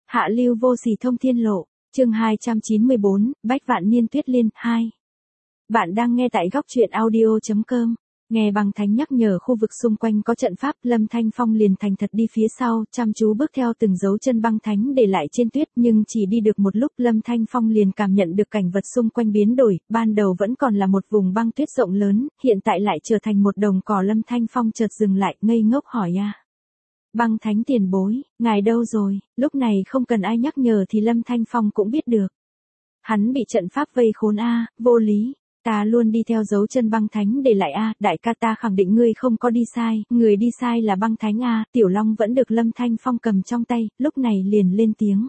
Hạ lưu vô sỉ thông thiên lộ, chương 294, Bách Vạn Niên Tuyết Liên, 2. Bạn đang nghe tại góc truyện audio.com. Nghe băng thánh nhắc nhở khu vực xung quanh có trận pháp, Lâm Thanh Phong liền thành thật đi phía sau, chăm chú bước theo từng dấu chân băng thánh để lại trên tuyết, nhưng chỉ đi được một lúc Lâm Thanh Phong liền cảm nhận được cảnh vật xung quanh biến đổi, ban đầu vẫn còn là một vùng băng tuyết rộng lớn, hiện tại lại trở thành một đồng cỏ. Lâm Thanh Phong chợt dừng lại, ngây ngốc hỏi a. Băng thánh tiền bối, ngài đâu rồi? Lúc này không cần ai nhắc nhở thì Lâm Thanh Phong cũng biết được. Hắn bị trận pháp vây khốn a, vô lý. Ta luôn đi theo dấu chân băng thánh để lại a, đại ca ta khẳng định ngươi không có đi sai, người đi sai là băng thánh a. Tiểu Long vẫn được Lâm Thanh Phong cầm trong tay, lúc này liền lên tiếng.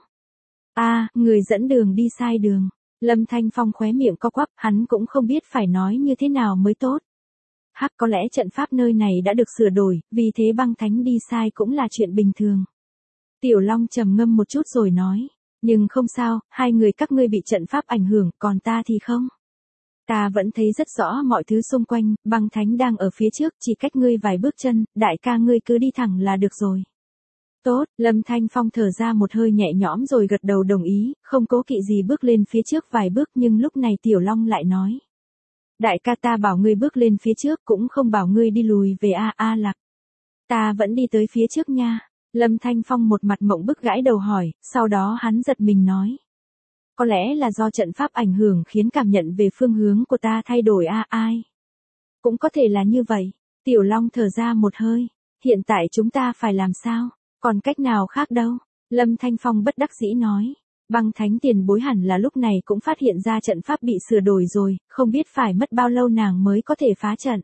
A, người dẫn đường đi sai đường. Lâm Thanh Phong khóe miệng co quắp, hắn cũng không biết phải nói như thế nào mới tốt. Hắc, có lẽ trận pháp nơi này đã được sửa đổi, vì thế băng thánh đi sai cũng là chuyện bình thường. Tiểu Long trầm ngâm một chút rồi nói, nhưng không sao, hai người các ngươi bị trận pháp ảnh hưởng, còn ta thì không. Ta vẫn thấy rất rõ mọi thứ xung quanh, băng thánh đang ở phía trước, chỉ cách ngươi vài bước chân, đại ca ngươi cứ đi thẳng là được rồi. Tốt, Lâm Thanh Phong thở ra một hơi nhẹ nhõm rồi gật đầu đồng ý, không cố kỵ gì bước lên phía trước vài bước, nhưng lúc này Tiểu Long lại nói. Đại ca ta bảo ngươi bước lên phía trước, cũng không bảo ngươi đi lùi về a Lạc. Ta vẫn đi tới phía trước nha. Lâm Thanh Phong một mặt mộng bức gãi đầu hỏi, sau đó hắn giật mình nói. Có lẽ là do trận pháp ảnh hưởng khiến cảm nhận về phương hướng của ta thay đổi ai. Cũng có thể là như vậy. Tiểu Long thở ra một hơi. Hiện tại chúng ta phải làm sao? Còn cách nào khác đâu? Lâm Thanh Phong bất đắc dĩ nói. Băng thánh tiền bối hẳn là lúc này cũng phát hiện ra trận pháp bị sửa đổi rồi, không biết phải mất bao lâu nàng mới có thể phá trận.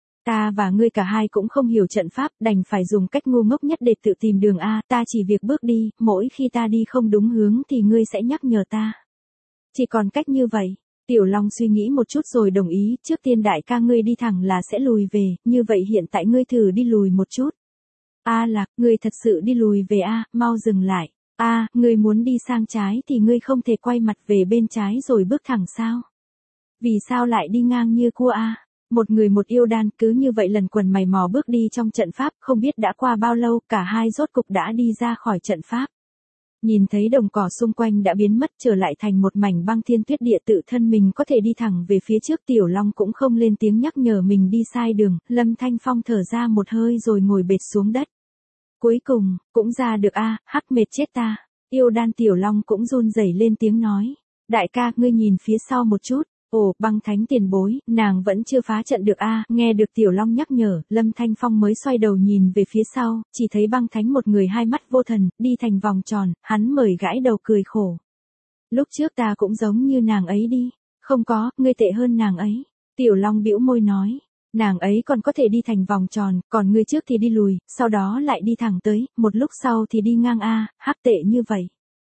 Ta và ngươi cả hai cũng không hiểu trận pháp, đành phải dùng cách ngu ngốc nhất để tự tìm đường a. Ta chỉ việc bước đi, mỗi khi ta đi không đúng hướng thì ngươi sẽ nhắc nhở ta. Chỉ còn cách như vậy. Tiểu Long suy nghĩ một chút rồi đồng ý, trước tiên đại ca ngươi đi thẳng là sẽ lùi về, như vậy hiện tại ngươi thử đi lùi một chút. A Lạc, ngươi thật sự đi lùi về a, mau dừng lại. A, ngươi muốn đi sang trái thì ngươi không thể quay mặt về bên trái rồi bước thẳng sao? Vì sao lại đi ngang như cua a? Một người một yêu đan cứ như vậy lần quần mày mò bước đi trong trận pháp, không biết đã qua bao lâu, cả hai rốt cục đã đi ra khỏi trận pháp. Nhìn thấy đồng cỏ xung quanh đã biến mất trở lại thành một mảnh băng thiên tuyết địa, tự thân mình có thể đi thẳng về phía trước. Tiểu Long cũng không lên tiếng nhắc nhở mình đi sai đường, Lâm Thanh Phong thở ra một hơi rồi ngồi bệt xuống đất. Cuối cùng, cũng ra được a, hắc mệt chết ta. Yêu đan Tiểu Long cũng run rẩy lên tiếng nói. Đại ca, ngươi nhìn phía sau một chút. Ồ, băng thánh tiền bối, nàng vẫn chưa phá trận được a. Nghe được Tiểu Long nhắc nhở, Lâm Thanh Phong mới xoay đầu nhìn về phía sau, chỉ thấy băng thánh một người hai mắt vô thần, đi thành vòng tròn, hắn mời gãi đầu cười khổ. Lúc trước ta cũng giống như nàng ấy đi. Không có, ngươi tệ hơn nàng ấy. Tiểu Long bĩu môi nói. Nàng ấy còn có thể đi thành vòng tròn, còn ngươi trước thì đi lùi, sau đó lại đi thẳng tới, một lúc sau thì đi ngang a, hắc tệ như vậy.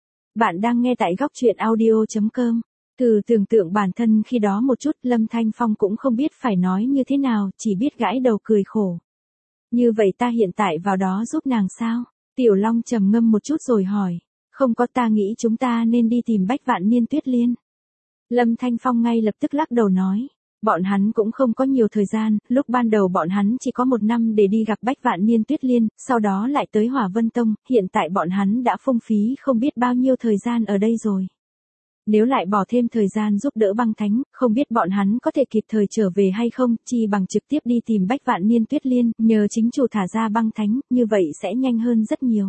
Bạn đang nghe tại góc truyện audio.com. Thử tưởng tượng bản thân khi đó một chút, Lâm Thanh Phong cũng không biết phải nói như thế nào, chỉ biết gãi đầu cười khổ. Như vậy ta hiện tại vào đó giúp nàng sao? Tiểu Long trầm ngâm một chút rồi hỏi. Không có, ta nghĩ chúng ta nên đi tìm Bách Vạn Niên Tuyết Liên. Lâm Thanh Phong ngay lập tức lắc đầu nói. Bọn hắn cũng không có nhiều thời gian, lúc ban đầu bọn hắn chỉ có 1 năm để đi gặp Bách Vạn Niên Tuyết Liên, sau đó lại tới Hỏa Vân Tông, hiện tại bọn hắn đã phung phí không biết bao nhiêu thời gian ở đây rồi. Nếu lại bỏ thêm thời gian giúp đỡ băng thánh, không biết bọn hắn có thể kịp thời trở về hay không, chi bằng trực tiếp đi tìm Bách Vạn Niên Tuyết Liên, nhờ chính chủ thả ra băng thánh, như vậy sẽ nhanh hơn rất nhiều.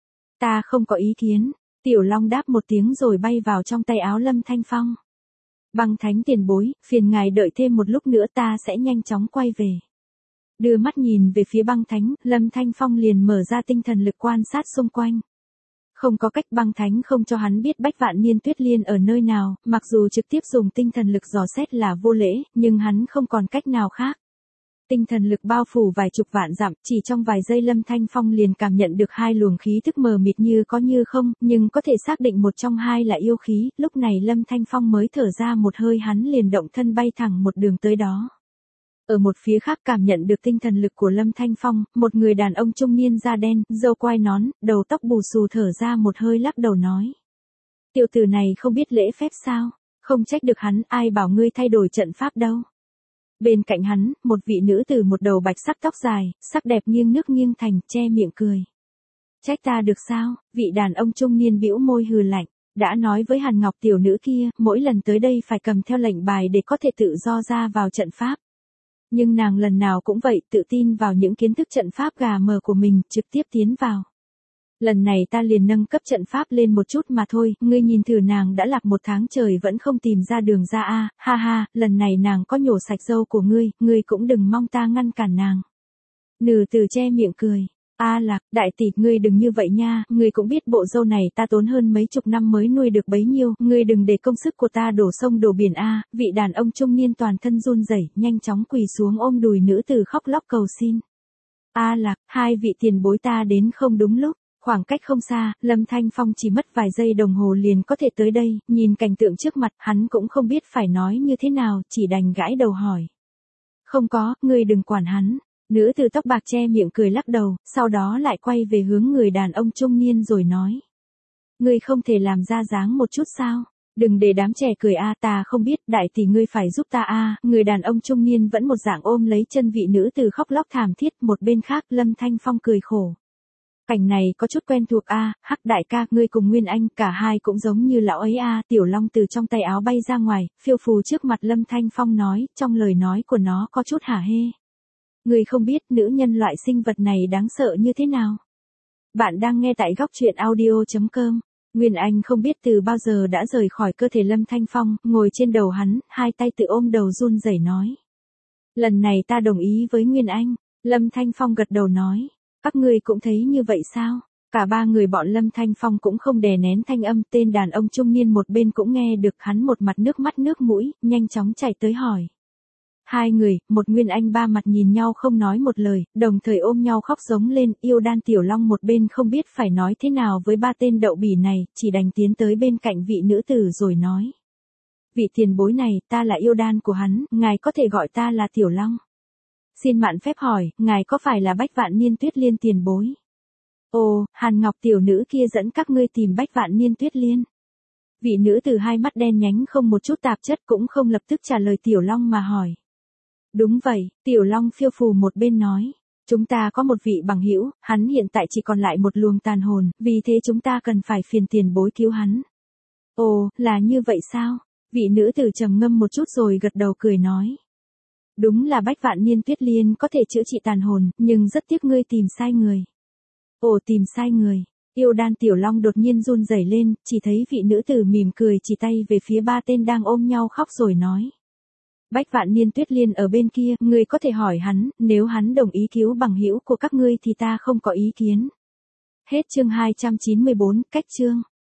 Ta không có ý kiến. Tiểu Long đáp một tiếng rồi bay vào trong tay áo Lâm Thanh Phong. Băng thánh tiền bối, phiền ngài đợi thêm một lúc nữa, ta sẽ nhanh chóng quay về. Đưa mắt nhìn về phía băng thánh, Lâm Thanh Phong liền mở ra tinh thần lực quan sát xung quanh. Không có cách, băng thánh không cho hắn biết Bách Vạn Niên Tuyết Liên ở nơi nào, mặc dù trực tiếp dùng tinh thần lực dò xét là vô lễ, nhưng hắn không còn cách nào khác. Tinh thần lực bao phủ vài chục vạn dặm, chỉ trong vài giây Lâm Thanh Phong liền cảm nhận được hai luồng khí tức mờ mịt như có như không, nhưng có thể xác định một trong hai là yêu khí, lúc này Lâm Thanh Phong mới thở ra một hơi, hắn liền động thân bay thẳng một đường tới đó. Ở một phía khác cảm nhận được tinh thần lực của Lâm Thanh Phong, một người đàn ông trung niên da đen, râu quai nón, đầu tóc bù xù thở ra một hơi lắc đầu nói. Tiểu tử này không biết lễ phép sao? Không trách được hắn, ai bảo ngươi thay đổi trận pháp đâu. Bên cạnh hắn, một vị nữ tử một đầu bạch sắc tóc dài, sắc đẹp nghiêng nước nghiêng thành, che miệng cười. Trách ta được sao? Vị đàn ông trung niên bĩu môi hừ lạnh. Đã nói với Hàn Ngọc tiểu nữ kia, mỗi lần tới đây phải cầm theo lệnh bài để có thể tự do ra vào trận pháp. Nhưng nàng lần nào cũng vậy, tự tin vào những kiến thức trận pháp gà mờ của mình, trực tiếp tiến vào. Lần này ta liền nâng cấp trận pháp lên một chút mà thôi, ngươi nhìn thử nàng đã lạc 1 tháng trời vẫn không tìm ra đường ra a, ha ha, lần này nàng có nhổ sạch râu của ngươi cũng đừng mong ta ngăn cản nàng. Nừ Từ che miệng cười. A Lạc, đại tỷ, ngươi đừng như vậy nha, ngươi cũng biết bộ dâu này ta tốn hơn mấy chục năm mới nuôi được bấy nhiêu, ngươi đừng để công sức của ta đổ sông đổ biển a. Vị đàn ông trung niên toàn thân run rẩy, nhanh chóng quỳ xuống ôm đùi nữ tử khóc lóc cầu xin. A Lạc, hai vị tiền bối ta đến không đúng lúc. Khoảng cách không xa, Lâm Thanh Phong chỉ mất vài giây đồng hồ liền có thể tới đây, nhìn cảnh tượng trước mặt, hắn cũng không biết phải nói như thế nào, chỉ đành gãi đầu hỏi. Không có, ngươi đừng quản hắn. Nữ tử tóc bạc che miệng cười lắc đầu, sau đó lại quay về hướng người đàn ông trung niên rồi nói. Ngươi không thể làm ra dáng một chút sao? Đừng để đám trẻ cười a, ta không biết, đại tỷ ngươi phải giúp ta a. Người đàn ông trung niên vẫn một dạng ôm lấy chân vị nữ tử khóc lóc thảm thiết, một bên khác Lâm Thanh Phong cười khổ. Cảnh này có chút quen thuộc a, Hắc đại ca, ngươi cùng Nguyên Anh, cả hai cũng giống như lão ấy a. Tiểu Long từ trong tay áo bay ra ngoài, phiêu phù trước mặt Lâm Thanh Phong nói, trong lời nói của nó có chút hả hê. Ngươi không biết nữ nhân loại sinh vật này đáng sợ như thế nào. Bạn đang nghe tại góc truyện audio.com. Nguyên Anh không biết từ bao giờ đã rời khỏi cơ thể Lâm Thanh Phong, ngồi trên đầu hắn, hai tay tự ôm đầu run rẩy nói. Lần này ta đồng ý với Nguyên Anh. Lâm Thanh Phong gật đầu nói. Các ngươi cũng thấy như vậy sao? Cả ba người bọn Lâm Thanh Phong cũng không đè nén thanh âm, tên đàn ông trung niên một bên cũng nghe được, hắn một mặt nước mắt nước mũi, nhanh chóng chạy tới hỏi. Hai người, một Nguyên Anh ba mặt nhìn nhau không nói một lời, đồng thời ôm nhau khóc giống lên, Yêu Đan Tiểu Long một bên không biết phải nói thế nào với ba tên đậu bỉ này, chỉ đành tiến tới bên cạnh vị nữ tử rồi nói. Vị tiền bối này, ta là Yêu Đan của hắn, ngài có thể gọi ta là Tiểu Long. Xin mạn phép hỏi, ngài có phải là Bách Vạn Niên Tuyết Liên tiền bối? Ồ, Hàn Ngọc tiểu nữ kia dẫn các ngươi tìm Bách Vạn Niên Tuyết Liên. Vị nữ từ hai mắt đen nhánh không một chút tạp chất cũng không lập tức trả lời Tiểu Long mà hỏi. Đúng vậy, Tiểu Long phiêu phù một bên nói. Chúng ta có một vị bằng hữu, hắn hiện tại chỉ còn lại một luồng tàn hồn, vì thế chúng ta cần phải phiền tiền bối cứu hắn. Ồ, là như vậy sao? Vị nữ tử trầm ngâm một chút rồi gật đầu cười nói. Đúng là Bách Vạn Niên Tuyết Liên có thể chữa trị tàn hồn, nhưng rất tiếc ngươi tìm sai người. Ồ, tìm sai người. Yêu Đan Tiểu Long đột nhiên run rẩy lên, chỉ thấy vị nữ tử mỉm cười chỉ tay về phía ba tên đang ôm nhau khóc rồi nói. Bách Vạn Niên Tuyết Liên ở bên kia, ngươi có thể hỏi hắn, nếu hắn đồng ý cứu bằng hữu của các ngươi thì ta không có ý kiến. Hết chương 294, cách chương.